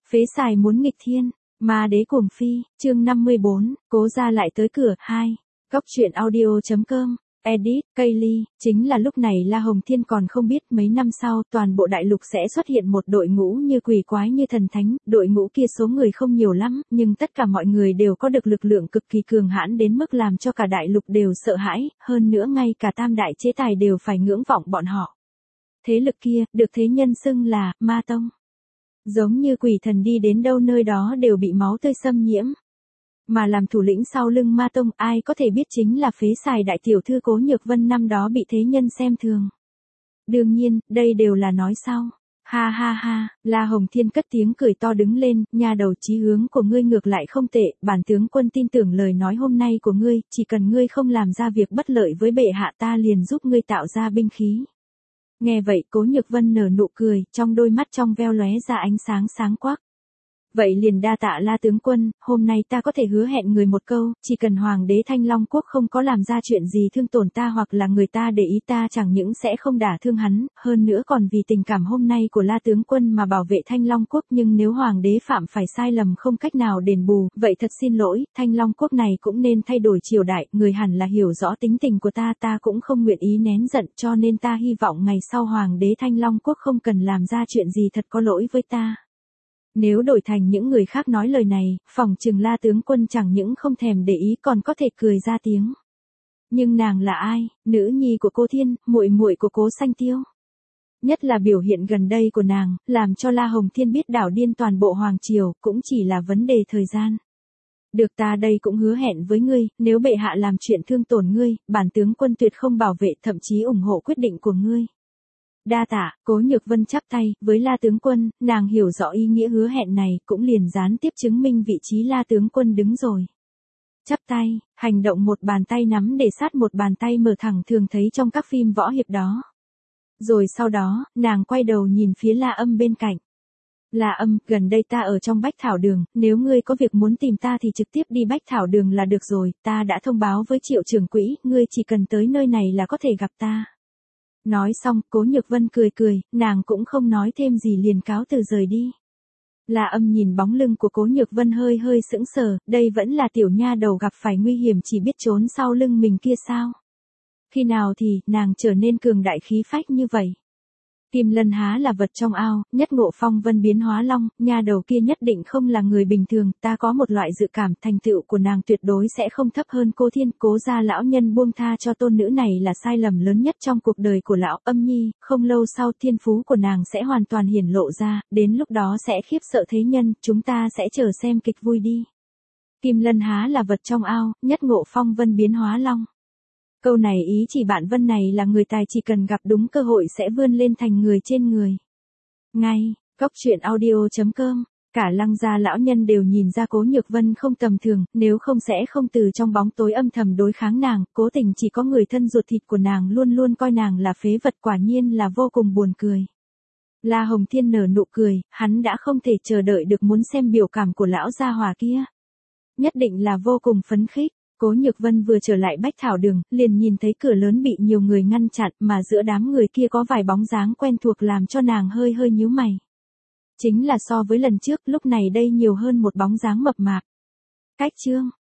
Phế xài muốn nghịch thiên, ma đế cuồng phi, chương 54, cố ra lại tới cửa, 2. Góc truyện audio.com, edit, Kaylee, chính là lúc này La Hồng Thiên còn không biết mấy năm sau toàn bộ đại lục sẽ xuất hiện một đội ngũ như quỷ quái như thần thánh, đội ngũ kia số người không nhiều lắm, nhưng tất cả mọi người đều có được lực lượng cực kỳ cường hãn đến mức làm cho cả đại lục đều sợ hãi, hơn nữa ngay cả tam đại chế tài đều phải ngưỡng vọng bọn họ. Thế lực kia, được thế nhân xưng là, Ma Tông. Giống như quỷ thần đi đến đâu nơi đó đều bị máu tươi xâm nhiễm. Mà làm thủ lĩnh sau lưng Ma Tông ai có thể biết chính là phế xài đại tiểu thư Cố Nhược Vân năm đó bị thế nhân xem thường. Đương nhiên, đây đều là nói sau. Ha ha ha, La Hồng Thiên cất tiếng cười to đứng lên, nhà đầu chí hướng của ngươi ngược lại không tệ, bản tướng quân tin tưởng lời nói hôm nay của ngươi, chỉ cần ngươi không làm ra việc bất lợi với bệ hạ ta liền giúp ngươi tạo ra binh khí. Nghe vậy Cố Nhược Vân nở nụ cười, trong đôi mắt trong veo lóe ra ánh sáng sáng quắc. Vậy liền đa tạ La tướng quân, hôm nay ta có thể hứa hẹn người một câu, chỉ cần Hoàng đế Thanh Long Quốc không có làm ra chuyện gì thương tổn ta hoặc là người ta để ý ta chẳng những sẽ không đả thương hắn, hơn nữa còn vì tình cảm hôm nay của La tướng quân mà bảo vệ Thanh Long Quốc, nhưng nếu Hoàng đế phạm phải sai lầm không cách nào đền bù, vậy thật xin lỗi, Thanh Long Quốc này cũng nên thay đổi triều đại, người hẳn là hiểu rõ tính tình của ta cũng không nguyện ý nén giận, cho nên ta hy vọng ngày sau Hoàng đế Thanh Long Quốc không cần làm ra chuyện gì thật có lỗi với ta. Nếu đổi thành những người khác nói lời này, phỏng chừng La tướng quân chẳng những không thèm để ý còn có thể cười ra tiếng. Nhưng nàng là ai? Nữ nhi của Cố Thiên, muội muội của Cố Sanh Tiêu. Nhất là biểu hiện gần đây của nàng, làm cho La Hồng Thiên biết đảo điên toàn bộ hoàng triều, cũng chỉ là vấn đề thời gian. Được, ta đây cũng hứa hẹn với ngươi, nếu bệ hạ làm chuyện thương tổn ngươi, bản tướng quân tuyệt không bảo vệ, thậm chí ủng hộ quyết định của ngươi. Đa tạ, Cố Nhược Vân chắp tay, với La tướng quân, nàng hiểu rõ ý nghĩa hứa hẹn này, cũng liền gián tiếp chứng minh vị trí La tướng quân đứng rồi. Chắp tay, hành động một bàn tay nắm để sát một bàn tay mở thẳng thường thấy trong các phim võ hiệp đó. Rồi sau đó, nàng quay đầu nhìn phía La Âm bên cạnh. La Âm, gần đây ta ở trong Bách Thảo Đường, nếu ngươi có việc muốn tìm ta thì trực tiếp đi Bách Thảo Đường là được rồi, ta đã thông báo với Triệu trưởng quỹ, ngươi chỉ cần tới nơi này là có thể gặp ta. Nói xong, Cố Nhược Vân cười cười, nàng cũng không nói thêm gì liền cáo từ rời đi. La Âm nhìn bóng lưng của Cố Nhược Vân hơi hơi sững sờ, đây vẫn là tiểu nha đầu gặp phải nguy hiểm chỉ biết trốn sau lưng mình kia sao? Khi nào thì, nàng trở nên cường đại khí phách như vậy? Kim Lân há là vật trong ao, nhất ngộ phong vân biến hóa long, nha đầu kia nhất định không là người bình thường, ta có một loại dự cảm thành tựu của nàng tuyệt đối sẽ không thấp hơn Cố Thiên. Cố gia lão nhân buông tha cho tôn nữ này là sai lầm lớn nhất trong cuộc đời của lão Âm Nhi, không lâu sau thiên phú của nàng sẽ hoàn toàn hiển lộ ra, đến lúc đó sẽ khiếp sợ thế nhân, chúng ta sẽ chờ xem kịch vui đi. Kim Lân há là vật trong ao, nhất ngộ phong vân biến hóa long. Câu này ý chỉ bạn Vân này là người tài chỉ cần gặp đúng cơ hội sẽ vươn lên thành người trên người. Ngay, góc truyện audio.com, cả Lăng gia lão nhân đều nhìn ra Cố Nhược Vân không tầm thường, nếu không sẽ không từ trong bóng tối âm thầm đối kháng nàng, cố tình chỉ có người thân ruột thịt của nàng luôn luôn coi nàng là phế vật, quả nhiên là vô cùng buồn cười. La Hồng Thiên nở nụ cười, hắn đã không thể chờ đợi được muốn xem biểu cảm của lão gia hỏa kia. Nhất định là vô cùng phấn khích. Cố Nhược Vân vừa trở lại Bách Thảo Đường, liền nhìn thấy cửa lớn bị nhiều người ngăn chặn, mà giữa đám người kia có vài bóng dáng quen thuộc làm cho nàng hơi hơi nhíu mày. Chính là so với lần trước, lúc này đây nhiều hơn một bóng dáng mập mạp. Cách Trương,